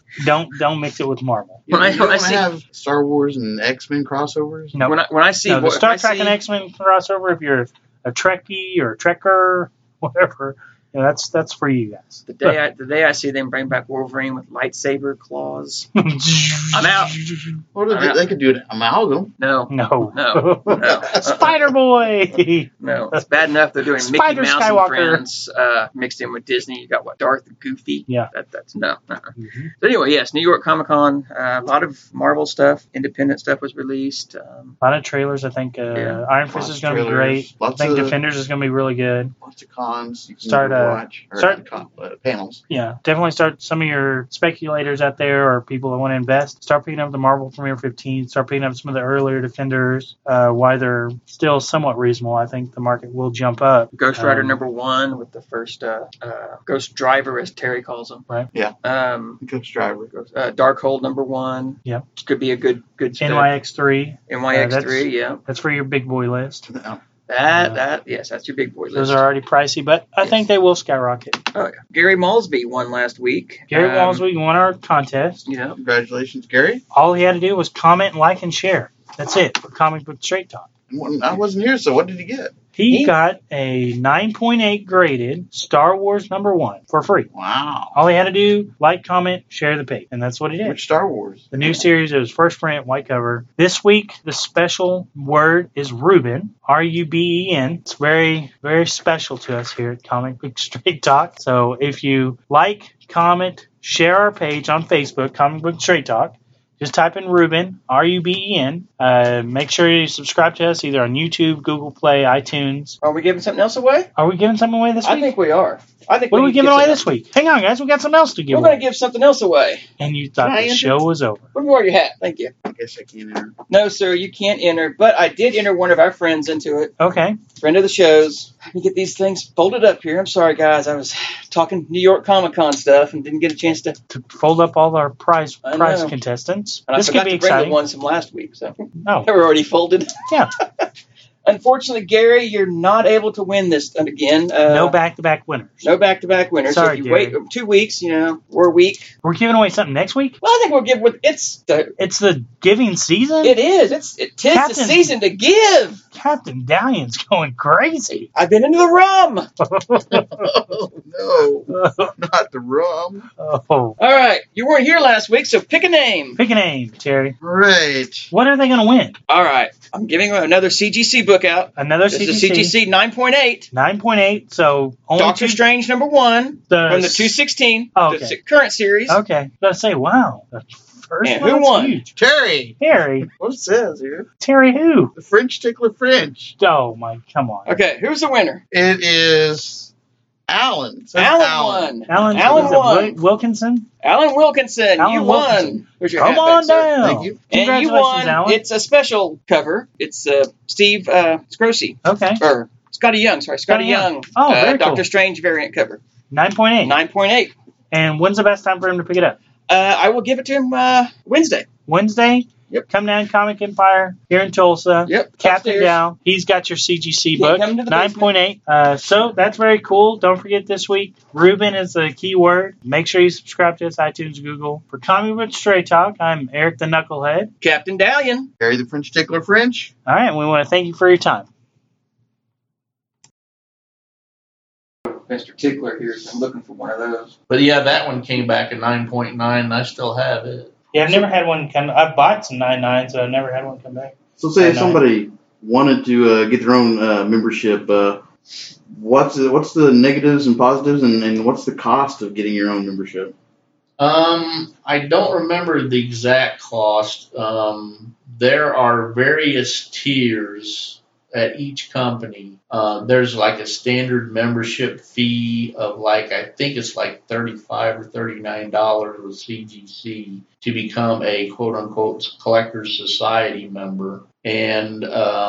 Don't mix it with Marvel. When I have Star Wars and X-Men crossovers. No. When I see the Star Trek and X-Men crossover, if you're a Trekkie or a Trekker, whatever. That's for you guys. The day I see them bring back Wolverine with lightsaber claws, I'm out. They could do an amalgam. No. Spider Boy. No, it's bad enough they're doing Spider Mickey Mouse Skywalker. and Friends mixed in with Disney. You got Darth and Goofy. Yeah. That's no. So anyway, yes, New York Comic Con. A lot of Marvel stuff, independent stuff was released. A lot of trailers. I think Iron Fist is going to be great. I think Defenders is going to be really good. Lots of cons. You can start panels. Yeah, definitely start some of your speculators out there or people that want to invest. Start picking up the Marvel Premiere 15. Start picking up some of the earlier Defenders. Why they're still somewhat reasonable. I think the market will jump up. Ghost Rider #1 with the first Ghost Driver, as Terry calls him. Right. Yeah. Ghost Driver. Darkhold #1. Yeah. Could be a good step. NYX3. NYX3. That's for your big boy list. No. Yes, that's your big boy list. Those are already pricey, but I think they will skyrocket. Oh, yeah. Gary Malsby won last week. Gary Malsby won our contest. Congratulations, Gary. All he had to do was comment, like, and share. That's it for Comic Book Straight Talk. I wasn't here, so what did he get? He got a 9.8 graded Star Wars #1 for free. Wow. All he had to do, like, comment, share the page. And that's what he did. Which Star Wars? The new series, it was first print, white cover. This week, the special word is Ruben. R-U-B-E-N. It's very, very special to us here at Comic Book Straight Talk. So if you like, comment, share our page on Facebook, Comic Book Straight Talk. Just type in Ruben, R-U-B-E-N. Make sure you subscribe to us either on YouTube, Google Play, iTunes. Are we giving something else away? Are we giving something away this week? I think we are. What are we giving away this week? Hang on, guys. We got something else to give away. We're going to give something else away. And you thought the show was over. What wore your hat? Thank you. I guess I can't enter. No, sir, you can't enter. But I did enter one of our friends into it. Okay. Friend of the shows. Let me get these things folded up here. I'm sorry, guys. I was talking New York Comic Con stuff and didn't get a chance to fold up all our prize contestants. And this I forgot could be to bring exciting. the ones from last week, so oh. they were already folded. Yeah. Unfortunately, Gary, you're not able to win this again. No back-to-back winners. No back-to-back winners. Sorry, so if you Gary. wait 2 weeks, we're a week. We're giving away something next week? Well, I think we'll give with it's the giving season? It is. It's the season to give. Captain Dallion's going crazy. I've been into the rum. Oh, no. Not the rum. Oh. All right. You weren't here last week, so pick a name. Pick a name, Terry. Right. What are they going to win? All right. I'm giving another CGC book out. Another this CGC. This is CGC 9.8. 9.8. So only Doctor Strange #1 from the 216. Oh, okay. The current series. Okay. I was going to say, wow. The first Yeah, one who was won? huge. Terry. Terry. What it says here? Terry who? The French Tickler French. Oh, my. Come on. Okay. Who's the winner? It is Alan. Alan won. Alan won. Wilkinson? Alan Wilkinson. Alan you Wilkinson. won. Where's your Come hat on back, sir? down. Thank you. And you won. Alan. It's a special cover. It's Steve Scrosey. Okay. Or Scotty Young. Sorry, Scotty Young. Oh, very Doctor cool. Strange variant cover. 9.8. 9.8. And when's the best time for him to pick it up? I will give it to him Wednesday. Wednesday? Yep. Come down Comic Empire here in Tulsa. Yep. Captain upstairs. Dow. He's got your CGC Can't book. come to the 9.8. So that's very cool. Don't forget this week, Ruben is the key word. Make sure you subscribe to us, iTunes, Google. For Comic Book Straight Talk, I'm Eric the Knucklehead. Captain Dalian. Harry the French Tickler French. All right, and we want to thank you for your time. Mr. Tickler here has been looking for one of those. But yeah, that one came back at 9.9, and I still have it. Yeah, I've never had one come. I've bought some 9.9s, so I've never had one come back. So say if somebody wanted to get their own membership, what's the negatives and positives, and what's the cost of getting your own membership? I don't remember the exact cost. There are various tiers at each company. There's like a standard membership fee of I think it's like $35 or $39 with CGC to become a quote-unquote collector's society member. And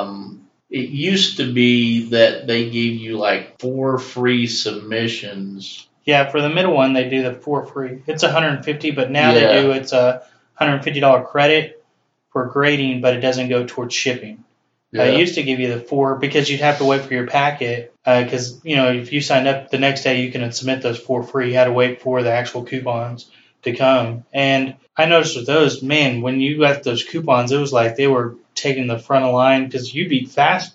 it used to be that they gave you 4 free submissions. Yeah, for the middle one, they do the 4 free. It's $150, but now they do it's a $150 credit for grading, but it doesn't go towards shipping. Yeah. It used to give you the 4 because you'd have to wait for your packet. Because if you signed up the next day, you can submit those 4 free. You had to wait for the actual coupons to come. And I noticed with those, man, when you got those coupons, it was like they were taking the front of line because you'd beat Fast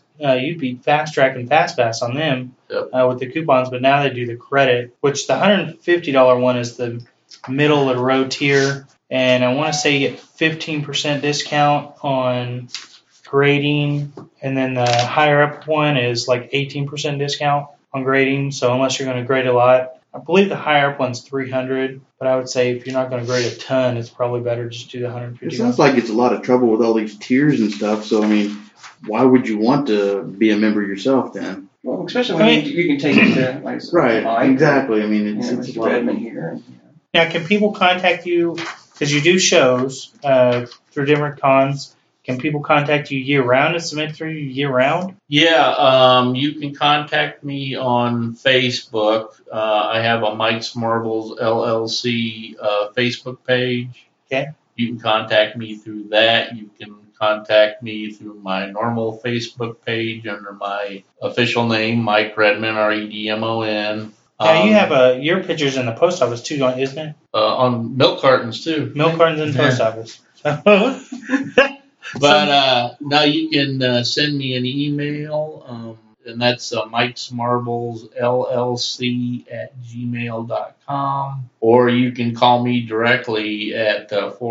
Track and Fast Pass on them with the coupons. But now they do the credit, which the $150 one is the middle of the road tier. And I want to say you get 15% discount on grading, and then the higher up one is 18% discount on grading. So unless you're going to grade a lot, I believe the higher up one's $300. But I would say if you're not going to grade a ton, it's probably better just do the $150. It sounds like it's a lot of trouble with all these tiers and stuff. So I mean, why would you want to be a member yourself then? Well, especially when you can take it to right, exactly. I mean, it's a lot Redmond here. Now, can people contact you because you do shows through different cons? Can people contact you year-round and submit through you year-round? Yeah, you can contact me on Facebook. I have a Mike's Marbles LLC Facebook page. Okay. You can contact me through that. You can contact me through my normal Facebook page under my official name, Mike Redmond, Redmon. Yeah, you have your pictures in the post office too, isn't it? On milk cartons too. Milk cartons in the post office. But now you can send me an email, and that's Mike's Marbles LLC at gmail.com, or you can call me directly at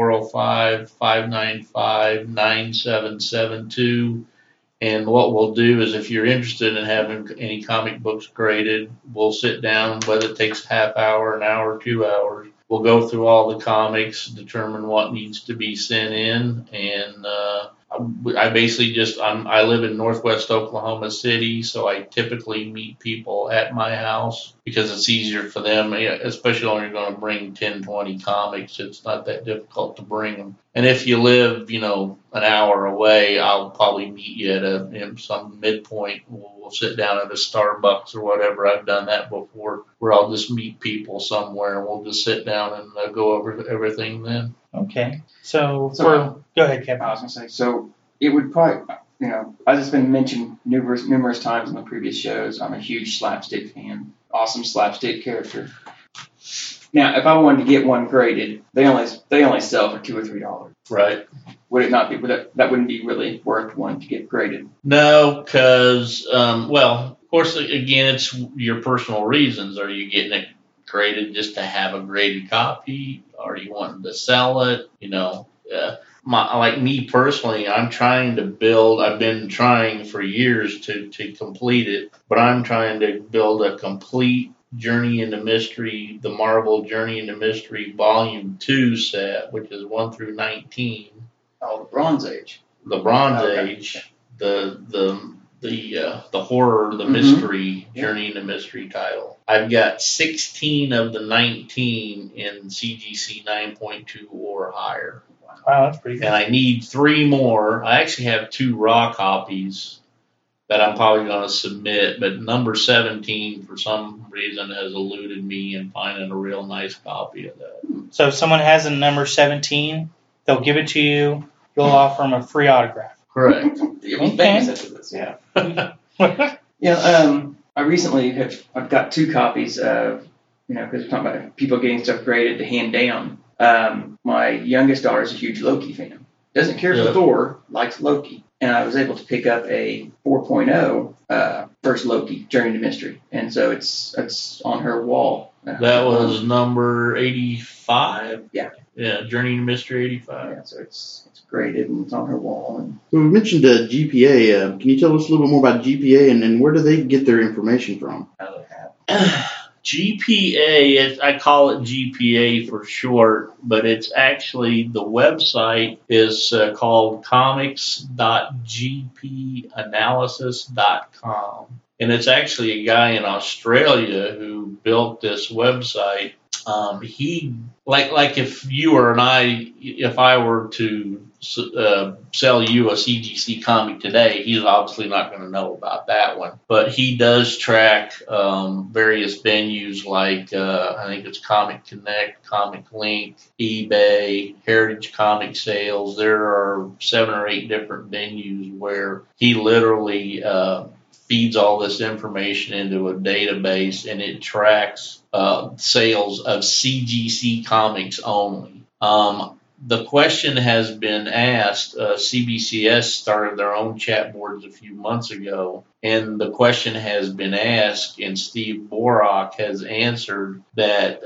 405-595-9772. And what we'll do is, if you're interested in having any comic books graded, we'll sit down, whether it takes a half hour, an hour, 2 hours. We'll go through all the comics, determine what needs to be sent in, and I basically I live in Northwest Oklahoma City, so I typically meet people at my house because it's easier for them, especially when you're going to bring 10, 20 comics. It's not that difficult to bring them. And if you live, an hour away, I'll probably meet you at some midpoint. We'll sit down at a Starbucks or whatever. I've done that before, where I'll just meet people somewhere and we'll just sit down and go over everything then. Okay. So go ahead, Kevin. I was going to say, so it would probably, as it's been mentioned numerous times in the previous shows, I'm a huge slapstick fan. Awesome slapstick character. Now, if I wanted to get one graded, they only sell for $2 or $3. Right. Would it not be? That wouldn't be really worth one to get graded? No, because of course, again, it's your personal reasons. Are you getting it graded just to have a graded copy? Are you wanting to sell it? Like me personally, I'm trying to build. I've been trying for years to complete it, but I'm trying to build a complete Journey into Mystery, the Marvel Journey into Mystery Volume 2 set, which is 1 through 19. Oh, the Bronze Age. The Bronze Age, the horror, the mystery, Journey into Mystery title. I've got 16 of the 19 in CGC 9.2 or higher. Wow, that's pretty good. And I need 3 more. I actually have 2 raw copies that I'm probably going to submit, but number 17 for some reason has eluded me in finding a real nice copy of that. So if someone has a number 17, they'll give it to you. You'll offer them a free autograph. Correct. Yeah. I recently I've got 2 copies of, because we're talking about people getting stuff graded to hand down. My youngest daughter is a huge Loki fan. Doesn't care for Thor, likes Loki. And I was able to pick up a 4.0 first Loki, Journey to Mystery. And so it's on her wall. That was number 85? Yeah. Yeah, Journey to Mystery 85. Yeah, so it's graded and it's on her wall. And so we mentioned GPA. Can you tell us a little bit more about GPA and where do they get their information from? GPA, I call it GPA for short, but it's actually, the website is called comics.gpanalysis.com. And it's actually a guy in Australia who built this website. He, like if you or if I were to sell you a CGC comic today, he's obviously not going to know about that one. But he does track various venues like I think it's Comic Connect, Comic Link, eBay, Heritage Comic Sales. There are 7 or 8 different venues where he literally feeds all this information into a database, and it tracks sales of CGC comics only. The question has been asked, CBCS started their own chat boards a few months ago, and the question has been asked, and Steve Borak has answered that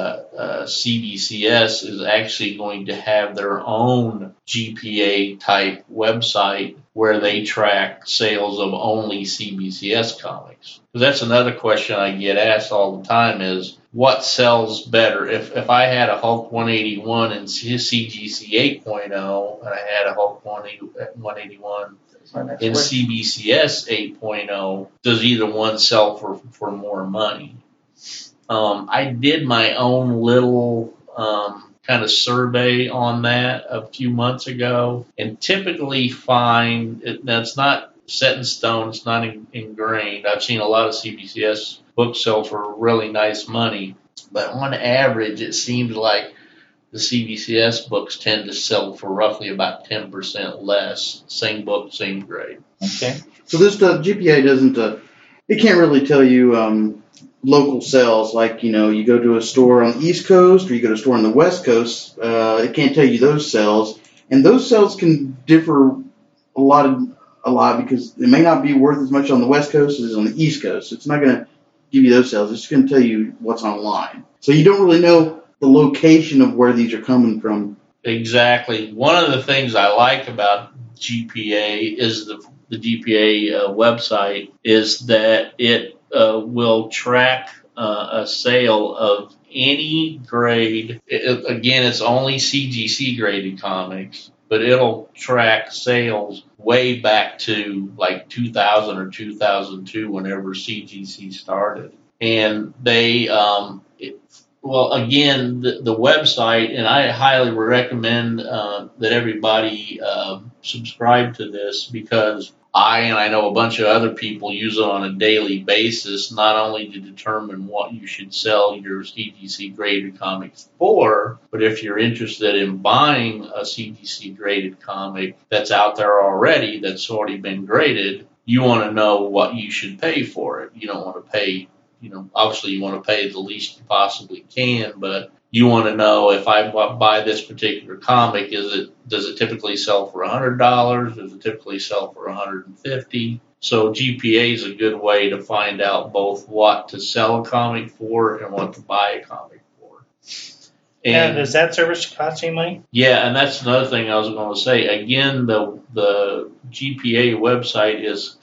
CBCS is actually going to have their own GPA-type website where they track sales of only CBCS comics. Because that's another question I get asked all the time is, what sells better? If I had a Hulk 181 and CGC 8.0, and I had a Hulk 181 in CBCS 8.0, does either one sell for more money? I did my own little kind of survey on that a few months ago, and typically find that's not set in stone, it's not ingrained. I've seen a lot of CBCS books sell for really nice money, but on average it seems like the CBCS books tend to sell for roughly about 10% less. Same book, same grade. Okay. So this GPA doesn't, it can't really tell you local sales, like, you go to a store on the East Coast or you go to a store on the West Coast, it can't tell you those sales. And those sales can differ a lot because it may not be worth as much on the West Coast as on the East Coast. It's not going to give you those sales. It's just going to tell you what's online. So you don't really know the location of where these are coming from. Exactly. One of the things I like about GPA is the GPA website is that it will track a sale of any grade. Again, it's only CGC graded comics, but it'll track sales way back to like 2000 or 2002 whenever CGC started. And they, well, again, the website, and I highly recommend that everybody subscribe to this because I know a bunch of other people use it on a daily basis, not only to determine what you should sell your CGC graded comics for, but if you're interested in buying a CGC graded comic that's out there already, that's already been graded, you want to know what you should pay for it. You don't want to pay, obviously you want to pay the least you possibly can, but you want to know if I buy this particular comic, does it typically sell for $100? Does it typically sell for $150? So GPA is a good way to find out both what to sell a comic for and what to buy a comic for. And does that service cost any money? Yeah, and that's another thing I was going to say. Again, the GPA website is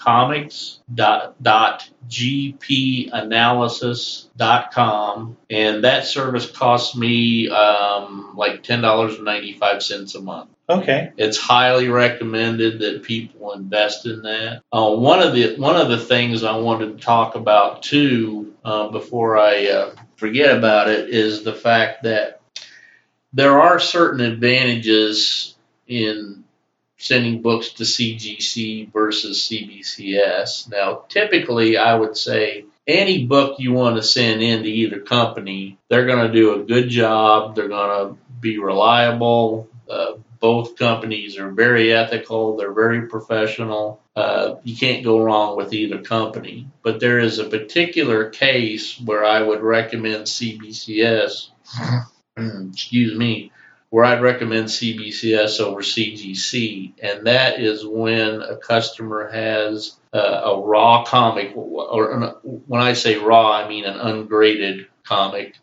comics.gpanalysis.com, and that service costs me like $10.95 a month. Okay. It's highly recommended that people invest in that. One of the things I wanted to talk about too, before I forget about it, is the fact that there are certain advantages in sending books to CGC versus CBCS. Now, typically, I would say any book you want to send in to either company, they're going to do a good job. They're going to be reliable. Both companies are very ethical. They're very professional. You can't go wrong with either company. But there is a particular case where I would recommend CBCS. Where I'd recommend CBCS over CGC, and that is when a customer has a raw comic, or when I say raw, I mean an ungraded comic,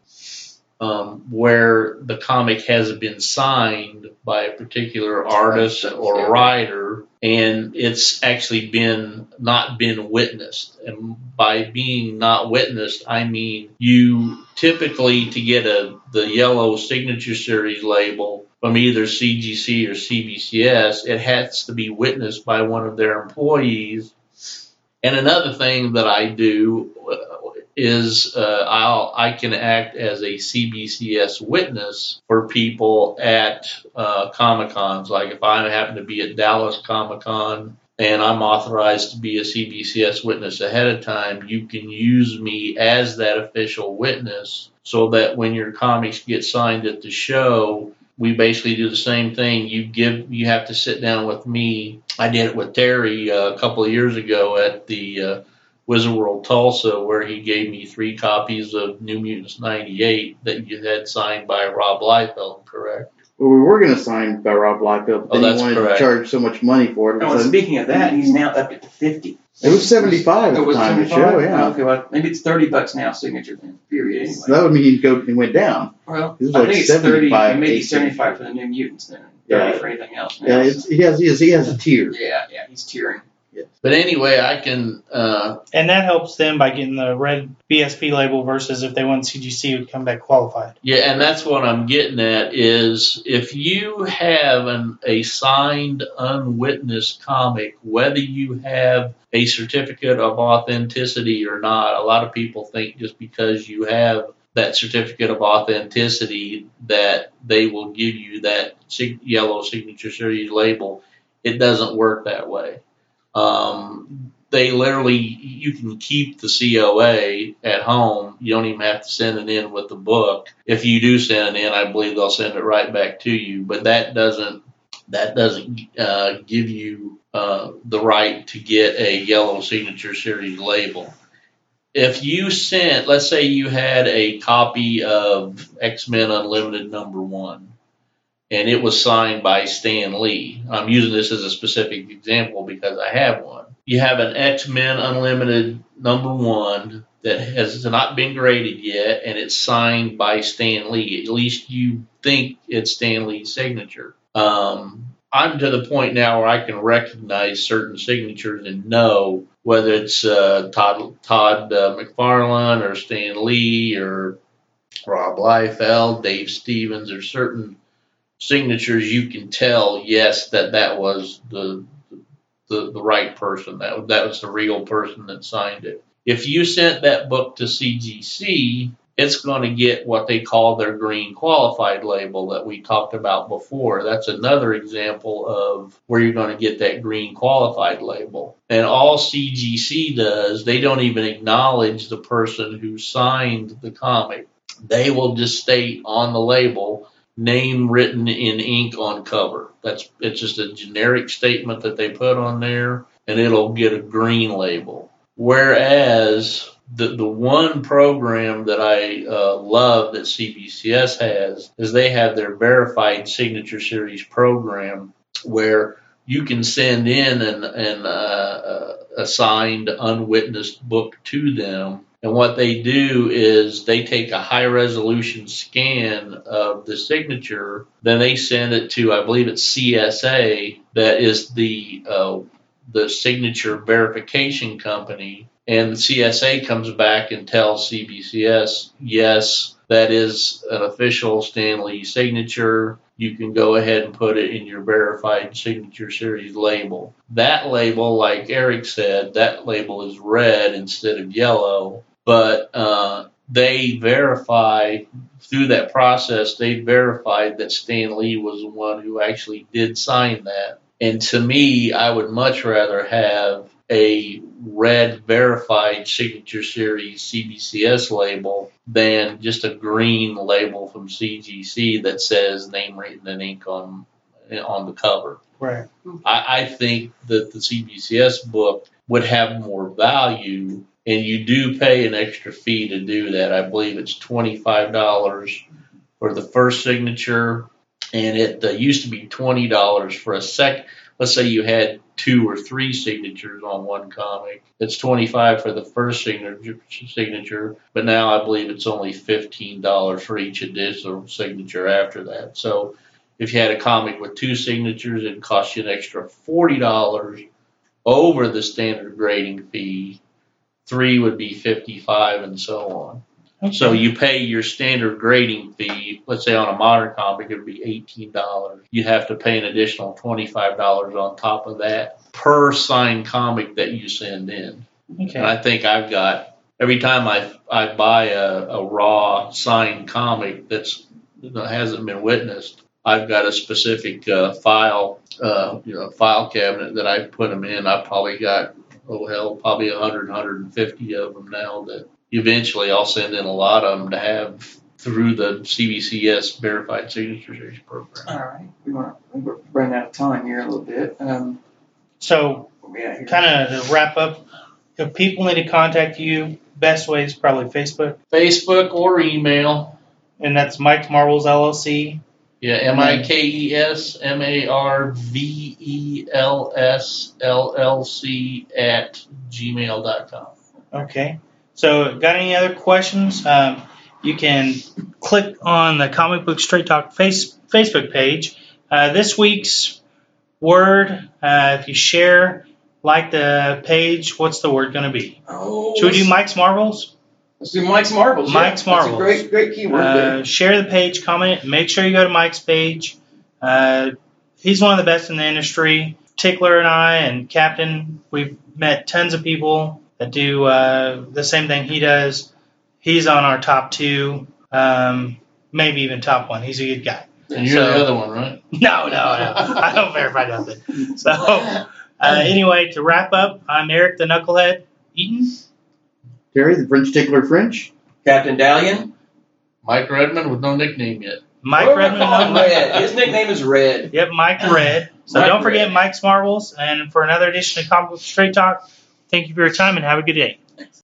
where the comic has been signed by a particular artist or writer, and it's actually not been witnessed. And by being not witnessed, I mean you typically, to get the yellow signature series label from either CGC or CBCS, it has to be witnessed by one of their employees. And another thing that I do is I can act as a CBCS witness for people at Comic-Cons. Like if I happen to be at Dallas Comic-Con and I'm authorized to be a CBCS witness ahead of time, you can use me as that official witness so that when your comics get signed at the show, we basically do the same thing. You have to sit down with me. I did it with Terry a couple of years ago at the Wizard World Tulsa, where he gave me 3 copies of New Mutants 98 that you had signed by Rob Liefeld, correct? Well, we were going to sign by Rob Liefeld, but then he wanted to charge so much money for it. Oh, and speaking of that, he's now up to 50. It was 75 at the time of the show, yeah. Okay, well, maybe it's $30 now, signature period, anyway. So that would mean he went down. Well, it was I like think it's 30, maybe 75 for the New Mutants then. 30 for anything else now. Yeah, he has a tier. Yeah, he's tiering. Yes. But anyway, I can... and that helps them by getting the red BSP label versus if they went CGC, it would come back qualified. Yeah, and that's what I'm getting at is if you have a signed, unwitnessed comic, whether you have a certificate of authenticity or not, a lot of people think just because you have that certificate of authenticity that they will give you that yellow signature series label. It doesn't work that way. They literally, you can keep the COA at home. You don't even have to send it in with the book. If you do send it in, I believe they'll send it right back to you. But that doesn't give you the right to get a yellow signature series label. If you sent, let's say you had a copy of X-Men Unlimited #1, and it was signed by Stan Lee. I'm using this as a specific example because I have one. You have an X-Men Unlimited #1 that has not been graded yet, and it's signed by Stan Lee. At least you think it's Stan Lee's signature. I'm to the point now where I can recognize certain signatures and know whether it's Todd McFarlane or Stan Lee or Rob Liefeld, Dave Stevens, or certain signatures you can tell, yes, that was the right person. That was the real person that signed it. If you sent that book to CGC, it's going to get what they call their green qualified label that we talked about before. That's another example of where you're going to get that green qualified label. And all CGC does, they don't even acknowledge the person who signed the comic. They will just state on the label, name written in ink on cover. It's just a generic statement that they put on there, and it'll get a green label. Whereas the one program that I love that CBCS has is they have their verified signature series program where you can send in a signed unwitnessed book to them. And what they do is they take a high resolution scan of the signature, then they send it to, I believe it's CSA, that is the signature verification company. And CSA comes back and tells CBCS, yes, that is an official Stan Lee signature. You can go ahead and put it in your verified signature series label. That label, like Eric said, that label is red instead of yellow. But they verify, through that process, they verified that Stan Lee was the one who actually did sign that. And to me, I would much rather have a red verified signature series CBCS label than just a green label from CGC that says name written in ink on the cover. Right. I think that the CBCS book would have more value, and you do pay an extra fee to do that. I believe it's $25 for the first signature, and it used to be $20 for a second. Let's say you had 2 or 3 signatures on one comic. It's $25 for the first signature, but now I believe it's only $15 for each additional signature after that. So if you had a comic with 2 signatures, it cost you an extra $40 over the standard grading fee. 3 would be $55, and so on. Okay. So you pay your standard grading fee. Let's say on a modern comic, it would be $18. You have to pay an additional $25 on top of that per signed comic that you send in. Okay. And I think I've got, every time I buy a raw signed comic that hasn't been witnessed, I've got a specific file cabinet that I put them in. I've probably got, probably 100, 150 of them now that eventually I'll send in a lot of them to have through the CBCS Verified Signature Series program. All right. We're running out of time here a little bit. So, kind of to wrap up, if people need to contact you, best way is probably Facebook. Facebook or email. And that's Mike's Marvels LLC. Yeah, MIKES MARVELS LLC @gmail.com. Okay. So, got any other questions? You can click on the Comic Book Straight Talk Facebook page. This week's word, if you share, like the page, what's the word going to be? Should we do Mike's Marvels? Let's do Mike's Marvels. Mike's Marvels. That's a great keyword. Share the page, comment. Make sure you go to Mike's page. He's one of the best in the industry. Tickler and I and Captain, we've met tons of people that do the same thing he does. He's on our top 2, maybe even top 1. He's a good guy. And you're the other one, right? No. I don't verify nothing. So, anyway, to wrap up, I'm Eric the Knucklehead Eaton. Terry, the French Tickler French. Captain Dalian. Mike Redmond with no nickname yet. Mike Redmond. Red. His nickname is Red. Yep, Mike Red. So don't forget Mike's Marvels. And for another edition of Comic Book Straight Talk, thank you for your time and have a good day.